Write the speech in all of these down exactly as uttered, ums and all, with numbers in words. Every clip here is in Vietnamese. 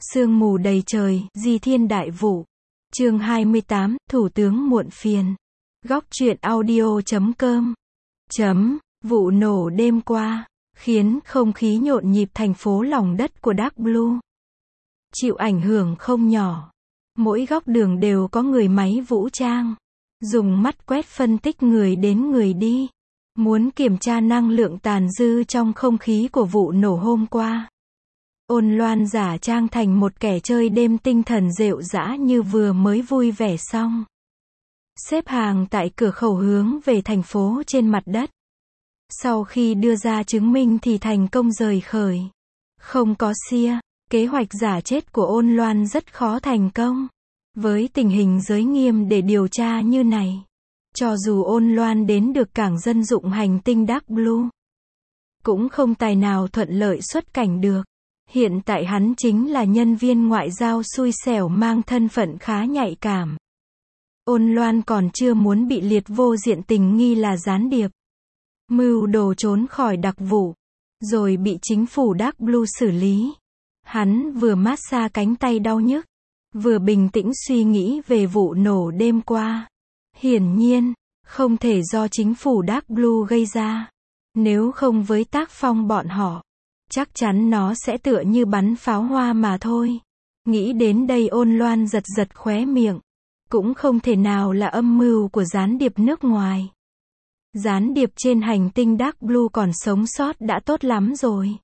Sương mù đầy trời, di thiên đại vụ. Chương hai mươi tám, Thủ tướng muộn phiền. Góc truyện audio chấm com. Chấm, vụ nổ đêm qua, khiến không khí nhộn nhịp thành phố lòng đất của Dark Blue. Chịu ảnh hưởng không nhỏ. Mỗi góc đường đều có người máy vũ trang. Dùng mắt quét phân tích người đến người đi. Muốn kiểm tra năng lượng tàn dư trong không khí của vụ nổ hôm qua. Ôn Loan giả trang thành một kẻ chơi đêm tinh thần rệu rã như vừa mới vui vẻ xong. Xếp hàng tại cửa khẩu hướng về thành phố trên mặt đất. Sau khi đưa ra chứng minh thì thành công rời khởi. Không có xia, kế hoạch giả chết của Ôn Loan rất khó thành công. Với tình hình giới nghiêm để điều tra như này, cho dù Ôn Loan đến được cảng dân dụng hành tinh Dark Blue, cũng không tài nào thuận lợi xuất cảnh được. Hiện tại hắn chính là nhân viên ngoại giao xui xẻo mang thân phận khá nhạy cảm. Ôn Loan còn chưa muốn bị liệt vô diện tình nghi là gián điệp. Mưu đồ trốn khỏi đặc vụ, rồi bị chính phủ Dark Blue xử lý. Hắn vừa massage cánh tay đau nhức, vừa bình tĩnh suy nghĩ về vụ nổ đêm qua. Hiển nhiên, không thể do chính phủ Dark Blue gây ra. Nếu không với tác phong bọn họ, chắc chắn nó sẽ tựa như bắn pháo hoa mà thôi. Nghĩ đến đây Ôn Loan giật giật khóe miệng. Cũng không thể nào là âm mưu của gián điệp nước ngoài. Gián điệp trên hành tinh Dark Blue còn sống sót đã tốt lắm rồi.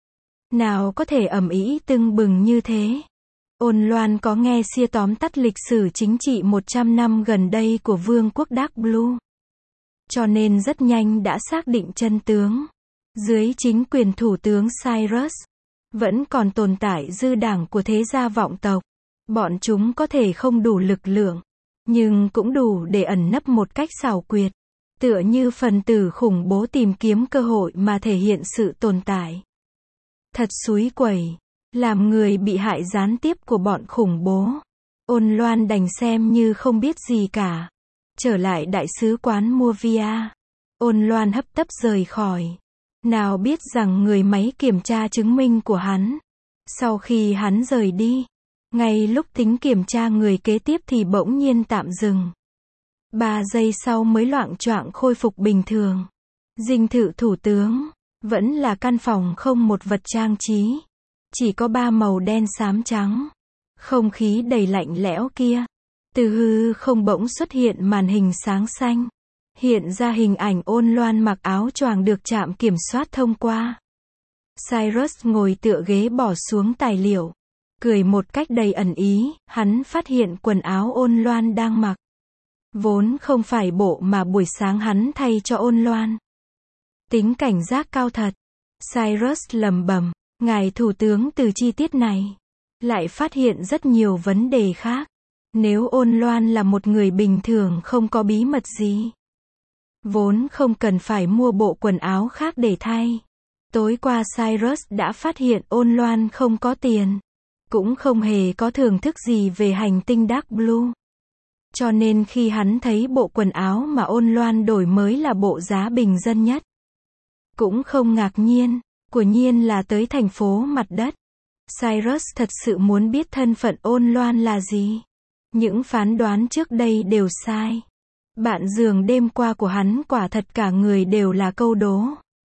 Nào có thể ầm ĩ tưng bừng như thế. Ôn Loan có nghe xia tóm tắt lịch sử chính trị một trăm năm gần đây của Vương quốc Dark Blue. Cho nên rất nhanh đã xác định chân tướng. Dưới chính quyền Thủ tướng Cyrus, vẫn còn tồn tại dư đảng của thế gia vọng tộc. Bọn chúng có thể không đủ lực lượng, nhưng cũng đủ để ẩn nấp một cách xảo quyệt. Tựa như phần tử khủng bố tìm kiếm cơ hội mà thể hiện sự tồn tại. Thật xúi quẩy, làm người bị hại gián tiếp của bọn khủng bố. Ôn Loan đành xem như không biết gì cả. Trở lại đại sứ quán Movia. Ôn Loan hấp tấp rời khỏi. Nào biết rằng người máy kiểm tra chứng minh của hắn. Sau khi hắn rời đi, ngay lúc tính kiểm tra người kế tiếp thì bỗng nhiên tạm dừng. Ba giây sau mới loạng choạng khôi phục bình thường. Dinh thự thủ tướng, vẫn là căn phòng không một vật trang trí. Chỉ có ba màu đen xám trắng. Không khí đầy lạnh lẽo kia. Từ hư không bỗng xuất hiện màn hình sáng xanh. Hiện ra hình ảnh Ôn Loan mặc áo choàng được trạm kiểm soát thông qua. Cyrus ngồi tựa ghế bỏ xuống tài liệu. Cười một cách đầy ẩn ý, hắn phát hiện quần áo Ôn Loan đang mặc. Vốn không phải bộ mà buổi sáng hắn thay cho Ôn Loan. Tính cảnh giác cao thật. Cyrus lẩm bẩm, ngài thủ tướng từ chi tiết này, lại phát hiện rất nhiều vấn đề khác. Nếu Ôn Loan là một người bình thường không có bí mật gì, vốn không cần phải mua bộ quần áo khác để thay. Tối qua Cyrus đã phát hiện Ôn Loan không có tiền. Cũng không hề có thưởng thức gì về hành tinh Dark Blue. Cho nên khi hắn thấy bộ quần áo mà Ôn Loan đổi mới là bộ giá bình dân nhất, cũng không ngạc nhiên, quả nhiên là tới thành phố mặt đất. Cyrus thật sự muốn biết thân phận Ôn Loan là gì. Những phán đoán trước đây đều sai. Bạn giường đêm qua của hắn quả thật cả người đều là câu đố.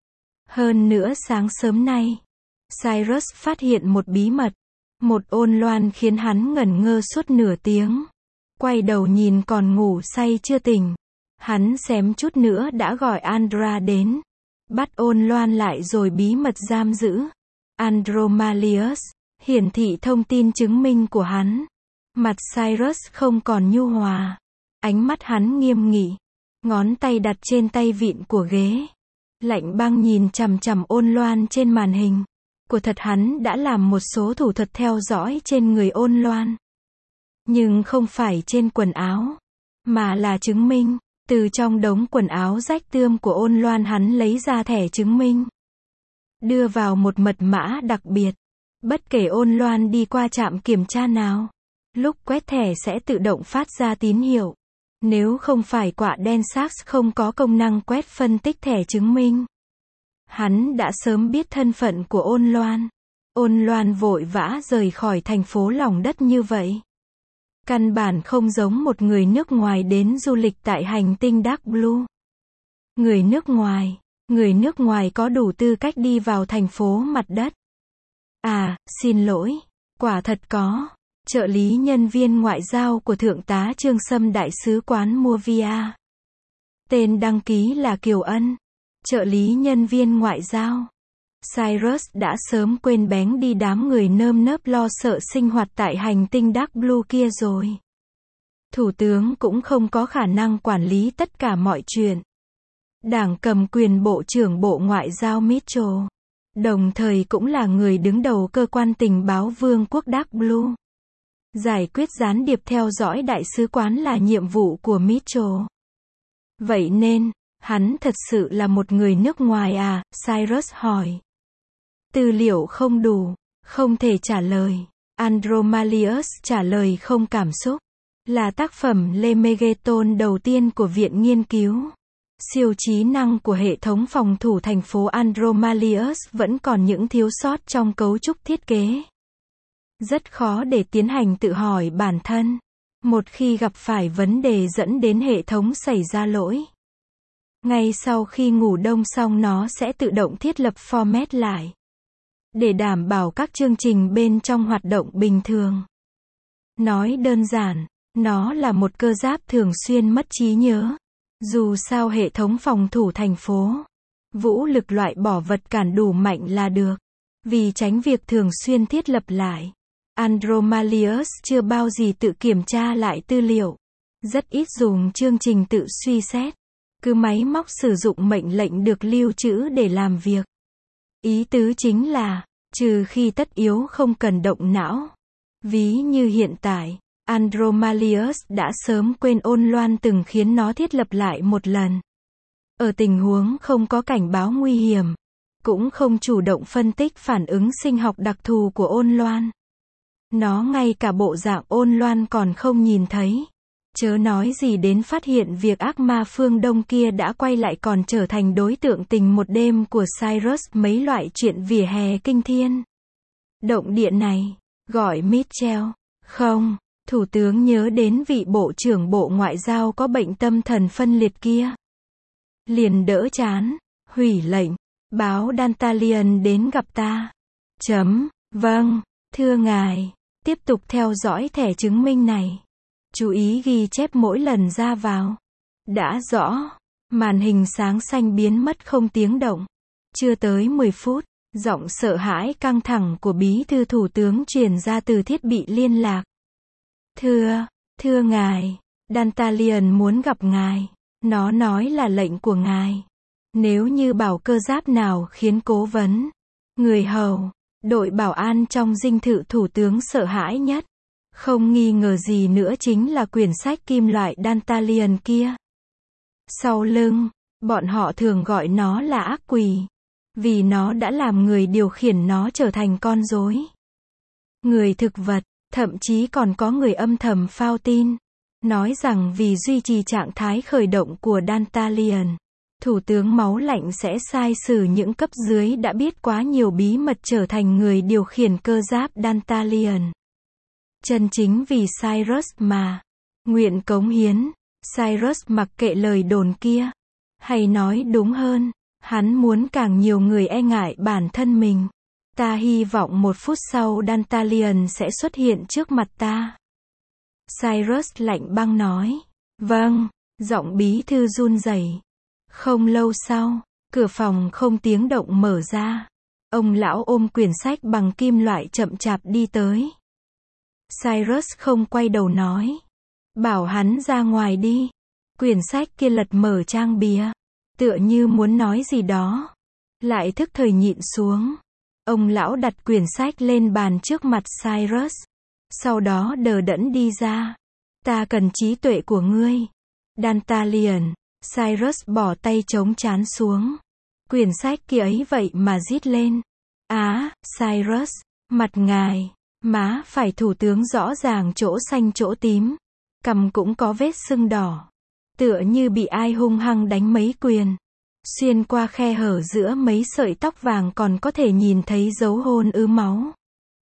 Hơn nữa sáng sớm nay, Cyrus phát hiện một bí mật. Một Ôn Loan khiến hắn ngẩn ngơ suốt nửa tiếng. Quay đầu nhìn còn ngủ say chưa tỉnh. Hắn xém chút nữa đã gọi Andra đến. Bắt Ôn Loan lại rồi bí mật giam giữ. Andromalius hiển thị thông tin chứng minh của hắn. Mặt Cyrus không còn nhu hòa. Ánh mắt hắn nghiêm nghị. Ngón tay đặt trên tay vịn của ghế. Lạnh băng nhìn chằm chằm Ôn Loan trên màn hình. Của thật hắn đã làm một số thủ thuật theo dõi trên người Ôn Loan. Nhưng không phải trên quần áo, mà là chứng minh. Từ trong đống quần áo rách tươm của Ôn Loan hắn lấy ra thẻ chứng minh. Đưa vào một mật mã đặc biệt. Bất kể Ôn Loan đi qua trạm kiểm tra nào, lúc quét thẻ sẽ tự động phát ra tín hiệu. Nếu không phải quạ đen Sars không có công năng quét phân tích thẻ chứng minh, hắn đã sớm biết thân phận của Ôn Loan. Ôn Loan vội vã rời khỏi thành phố lòng đất như vậy. Căn bản không giống một người nước ngoài đến du lịch tại hành tinh Dark Blue. Người nước ngoài, người nước ngoài có đủ tư cách đi vào thành phố mặt đất. À, xin lỗi, quả thật có. Trợ lý nhân viên ngoại giao của Thượng tá Trương Sâm Đại sứ quán Movia. Tên đăng ký là Kiều Ân. Trợ lý nhân viên ngoại giao. Cyrus đã sớm quên bén đi đám người nơm nớp lo sợ sinh hoạt tại hành tinh Dark Blue kia rồi. Thủ tướng cũng không có khả năng quản lý tất cả mọi chuyện. Đảng cầm quyền Bộ trưởng Bộ Ngoại giao Mitchell, đồng thời cũng là người đứng đầu cơ quan tình báo Vương quốc Dark Blue. Giải quyết gián điệp theo dõi đại sứ quán là nhiệm vụ của Mitchell. Vậy nên, hắn thật sự là một người nước ngoài à? Cyrus hỏi. Tư liệu không đủ, không thể trả lời. Andromalius trả lời không cảm xúc. Là tác phẩm Le Megaton đầu tiên của Viện Nghiên cứu siêu trí năng của hệ thống phòng thủ thành phố Andromalius vẫn còn những thiếu sót trong cấu trúc thiết kế. Rất khó để tiến hành tự hỏi bản thân. Một khi gặp phải vấn đề dẫn đến hệ thống xảy ra lỗi. Ngay sau khi ngủ đông xong nó sẽ tự động thiết lập format lại. Để đảm bảo các chương trình bên trong hoạt động bình thường. Nói đơn giản, nó là một cơ giáp thường xuyên mất trí nhớ. Dù sao hệ thống phòng thủ thành phố, vũ lực loại bỏ vật cản đủ mạnh là được. Vì tránh việc thường xuyên thiết lập lại. Andromalius chưa bao giờ tự kiểm tra lại tư liệu. Rất ít dùng chương trình tự suy xét. Cứ máy móc sử dụng mệnh lệnh được lưu trữ để làm việc. Ý tứ chính là, trừ khi tất yếu không cần động não. Ví như hiện tại, Andromalius đã sớm quên Ôn Loan từng khiến nó thiết lập lại một lần. Ở tình huống không có cảnh báo nguy hiểm, cũng không chủ động phân tích phản ứng sinh học đặc thù của Ôn Loan. Nó ngay cả bộ dạng Ôn Loan còn không nhìn thấy. Chớ nói gì đến phát hiện việc ác ma phương Đông kia đã quay lại còn trở thành đối tượng tình một đêm của Cyrus mấy loại chuyện vỉa hè kinh thiên. Động địa này, gọi Mitchell. Không, Thủ tướng nhớ đến vị Bộ trưởng Bộ Ngoại giao có bệnh tâm thần phân liệt kia. Liền đỡ chán, hủy lệnh, báo Dantalion đến gặp ta. Chấm, vâng, thưa ngài, tiếp tục theo dõi thẻ chứng minh này. Chú ý ghi chép mỗi lần ra vào. Đã rõ. Màn hình sáng xanh biến mất không tiếng động. Chưa tới mười phút, giọng sợ hãi căng thẳng của bí thư thủ tướng truyền ra từ thiết bị liên lạc. Thưa, thưa ngài, Dantalion muốn gặp ngài. Nó nói là lệnh của ngài. Nếu như bảo cơ giáp nào khiến cố vấn, người hầu, đội bảo an trong dinh thự thủ tướng sợ hãi nhất. Không nghi ngờ gì nữa chính là quyển sách kim loại Dantalion kia. Sau lưng, bọn họ thường gọi nó là ác quỷ. Vì nó đã làm người điều khiển nó trở thành con rối. Người thực vật, thậm chí còn có người âm thầm phao tin. Nói rằng vì duy trì trạng thái khởi động của Dantalion, Thủ tướng máu lạnh sẽ sai sử những cấp dưới đã biết quá nhiều bí mật trở thành người điều khiển cơ giáp Dantalion. Chân chính vì Cyrus mà. Nguyện cống hiến. Cyrus mặc kệ lời đồn kia. Hay nói đúng hơn, hắn muốn càng nhiều người e ngại bản thân mình. Ta hy vọng một phút sau Dantalion sẽ xuất hiện trước mặt ta. Cyrus lạnh băng nói. Vâng, giọng bí thư run rẩy. Không lâu sau, cửa phòng không tiếng động mở ra. Ông lão ôm quyển sách bằng kim loại chậm chạp đi tới. Cyrus không quay đầu nói. Bảo hắn ra ngoài đi. Quyển sách kia lật mở trang bìa. Tựa như muốn nói gì đó. Lại thức thời nhịn xuống. Ông lão đặt quyển sách lên bàn trước mặt Cyrus. Sau đó đờ đẫn đi ra. Ta cần trí tuệ của ngươi. Dantalion. Cyrus bỏ tay chống trán xuống. Quyển sách kia ấy vậy mà rít lên. Á, Cyrus. Mặt ngài. Má phải thủ tướng rõ ràng chỗ xanh chỗ tím. Cằm cũng có vết sưng đỏ. Tựa như bị ai hung hăng đánh mấy quyền. Xuyên qua khe hở giữa mấy sợi tóc vàng còn có thể nhìn thấy dấu hôn ứ máu.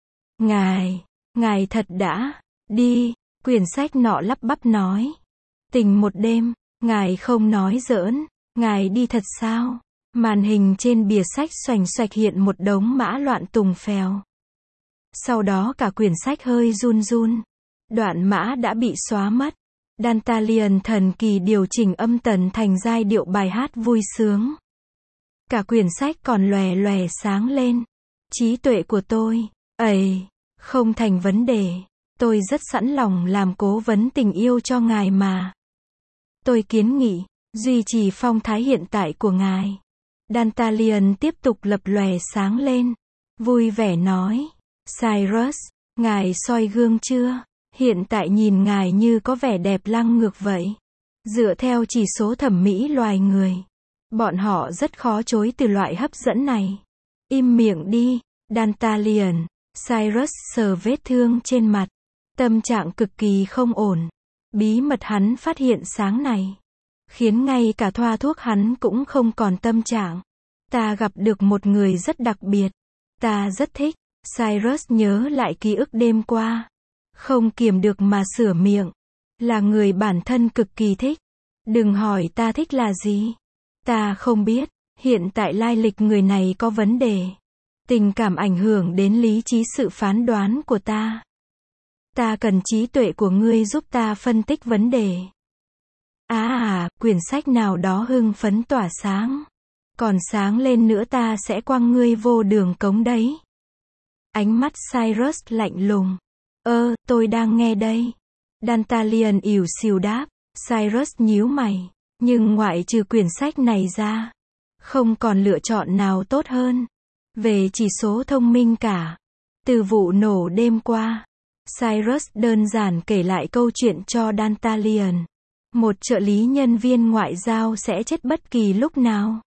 Ngài, ngài thật đã, đi, quyển sách nọ lắp bắp nói. Tình một đêm, ngài không nói giỡn, ngài đi thật sao? Màn hình trên bìa sách xoành xoạch hiện một đống mã loạn tùng phèo. Sau đó cả quyển sách hơi run run. Đoạn mã đã bị xóa mất. Dantalion thần kỳ điều chỉnh âm tần thành giai điệu bài hát vui sướng. Cả quyển sách còn lòe lòe sáng lên. Trí tuệ của tôi, ầy, không thành vấn đề. Tôi rất sẵn lòng làm cố vấn tình yêu cho ngài mà. Tôi kiến nghị, duy trì phong thái hiện tại của ngài. Dantalion tiếp tục lập lòe sáng lên. Vui vẻ nói, Cyrus, ngài soi gương chưa? Hiện tại nhìn ngài như có vẻ đẹp lăng ngược vậy. Dựa theo chỉ số thẩm mỹ loài người, bọn họ rất khó chối từ loại hấp dẫn này. Im miệng đi, Dantalion. Cyrus sờ vết thương trên mặt. Tâm trạng cực kỳ không ổn. Bí mật hắn phát hiện sáng này khiến ngay cả thoa thuốc hắn cũng không còn tâm trạng. Ta gặp được một người rất đặc biệt. Ta rất thích. Cyrus nhớ lại ký ức đêm qua. Không kiềm được mà sửa miệng. Là người bản thân cực kỳ thích. Đừng hỏi ta thích là gì. Ta không biết. Hiện tại lai lịch người này có vấn đề. Tình cảm ảnh hưởng đến lý trí sự phán đoán của ta. Ta cần trí tuệ của ngươi giúp ta phân tích vấn đề. À à, quyển sách nào đó hưng phấn tỏa sáng. Còn sáng lên nữa ta sẽ quăng ngươi vô đường cống đấy. Ánh mắt Cyrus lạnh lùng. Ơ, tôi đang nghe đây. Dantalion ỉu xìu đáp. Cyrus nhíu mày. Nhưng ngoại trừ quyển sách này ra, không còn lựa chọn nào tốt hơn. Về chỉ số thông minh cả. Từ vụ nổ đêm qua, Cyrus đơn giản kể lại câu chuyện cho Dantalion. Một trợ lý nhân viên ngoại giao sẽ chết bất kỳ lúc nào.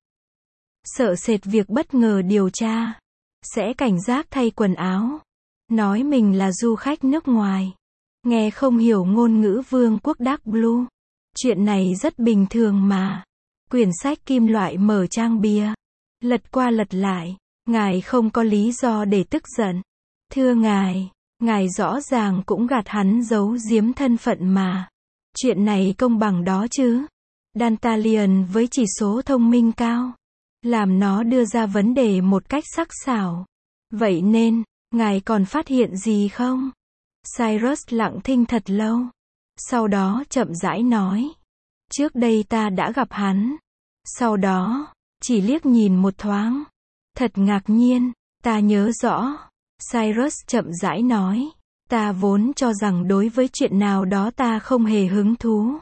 Sợ sệt việc bất ngờ điều tra. Sẽ cảnh giác thay quần áo. Nói mình là du khách nước ngoài. Nghe không hiểu ngôn ngữ vương quốc Dark Blue. Chuyện này rất bình thường mà. Quyển sách kim loại mở trang bìa. Lật qua lật lại. Ngài không có lý do để tức giận. Thưa ngài, ngài rõ ràng cũng gạt hắn giấu giếm thân phận mà. Chuyện này công bằng đó chứ. Dantalion với chỉ số thông minh cao. Làm nó đưa ra vấn đề một cách sắc sảo. Vậy nên, ngài còn phát hiện gì không? Cyrus lặng thinh thật lâu. Sau đó chậm rãi nói. Trước đây ta đã gặp hắn. Sau đó, chỉ liếc nhìn một thoáng. Thật ngạc nhiên, ta nhớ rõ. Cyrus chậm rãi nói. Ta vốn cho rằng đối với chuyện nào đó ta không hề hứng thú.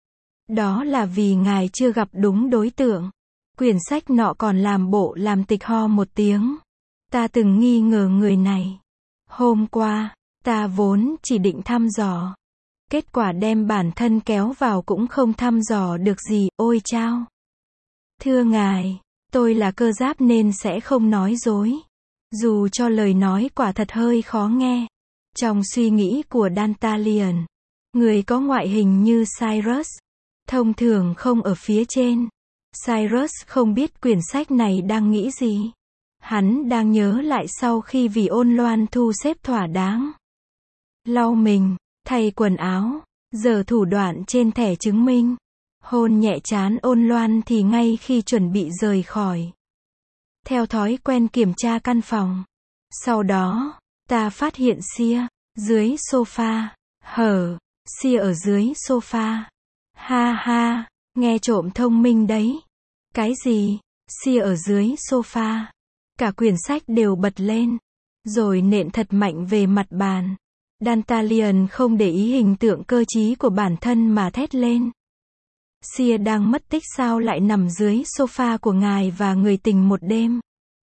Đó là vì ngài chưa gặp đúng đối tượng. Quyển sách nọ còn làm bộ làm tịch ho một tiếng. Ta từng nghi ngờ người này. Hôm qua, ta vốn chỉ định thăm dò. Kết quả đem bản thân kéo vào cũng không thăm dò được gì, ôi chao. Thưa ngài, tôi là cơ giáp nên sẽ không nói dối. Dù cho lời nói quả thật hơi khó nghe. Trong suy nghĩ của Dantalion, người có ngoại hình như Cyrus, thông thường không ở phía trên. Cyrus không biết quyển sách này đang nghĩ gì. Hắn đang nhớ lại sau khi vì ôn loan thu xếp thỏa đáng. Lau mình, thay quần áo, giở thủ đoạn trên thẻ chứng minh. Hôn nhẹ trán ôn loan thì ngay khi chuẩn bị rời khỏi. Theo thói quen kiểm tra căn phòng. Sau đó, ta phát hiện Sia, dưới sofa. Hở, Sia ở dưới sofa. Ha ha, nghe trộm thông minh đấy. Cái gì? Sia ở dưới sofa. Cả quyển sách đều bật lên. Rồi nện thật mạnh về mặt bàn. Dantalion không để ý hình tượng cơ trí của bản thân mà thét lên. Sia đang mất tích sao lại nằm dưới sofa của ngài và người tình một đêm?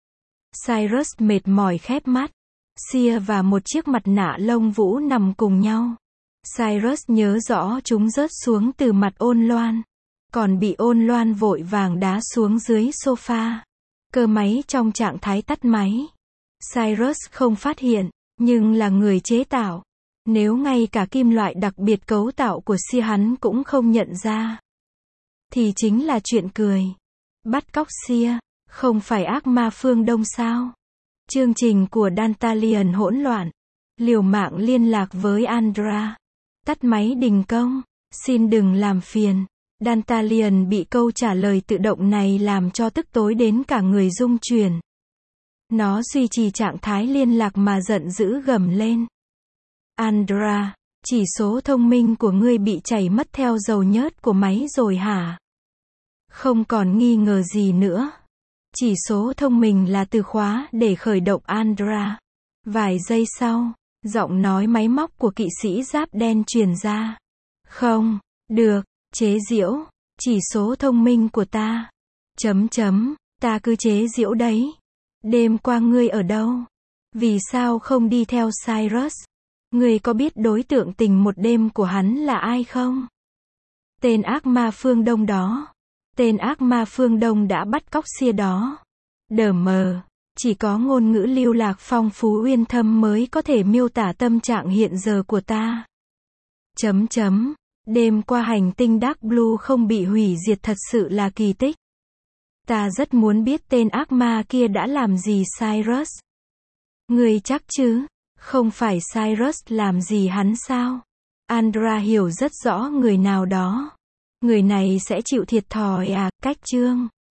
Cyrus mệt mỏi khép mắt. Sia và một chiếc mặt nạ lông vũ nằm cùng nhau. Cyrus nhớ rõ chúng rớt xuống từ mặt ôn loan. Còn bị ôn loan vội vàng đá xuống dưới sofa. Cơ máy trong trạng thái tắt máy. Cyrus không phát hiện, nhưng là người chế tạo. Nếu ngay cả kim loại đặc biệt cấu tạo của Sia hắn cũng không nhận ra, thì chính là chuyện cười. Bắt cóc Sia, không phải ác ma phương Đông sao? Chương trình của Dantalion hỗn loạn. Liều mạng liên lạc với Andra. Tắt máy đình công. Xin đừng làm phiền. Dantalion bị câu trả lời tự động này làm cho tức tối đến cả người rung chuyển. Nó duy trì trạng thái liên lạc mà giận dữ gầm lên. Andra, chỉ số thông minh của ngươi bị chảy mất theo dầu nhớt của máy rồi hả? Không còn nghi ngờ gì nữa. Chỉ số thông minh là từ khóa để khởi động Andra. Vài giây sau, giọng nói máy móc của kỵ sĩ giáp đen truyền ra. Không, được, chế giễu, chỉ số thông minh của ta. Chấm chấm, ta cứ chế giễu đấy. Đêm qua ngươi ở đâu? Vì sao không đi theo Cyrus? Ngươi có biết đối tượng tình một đêm của hắn là ai không? Tên ác ma phương Đông đó. Tên ác ma phương Đông đã bắt cóc Sia đó. Đờ mờ. Chỉ có ngôn ngữ lưu lạc phong phú uyên thâm mới có thể miêu tả tâm trạng hiện giờ của ta. Chấm chấm. Đêm qua hành tinh Dark Blue không bị hủy diệt thật sự là kỳ tích. Ta rất muốn biết tên ác ma kia đã làm gì Cyrus. Ngươi chắc chứ? Không phải Cyrus làm gì hắn sao? Andra hiểu rất rõ người nào đó. Người này sẽ chịu thiệt thòi à, cách chương.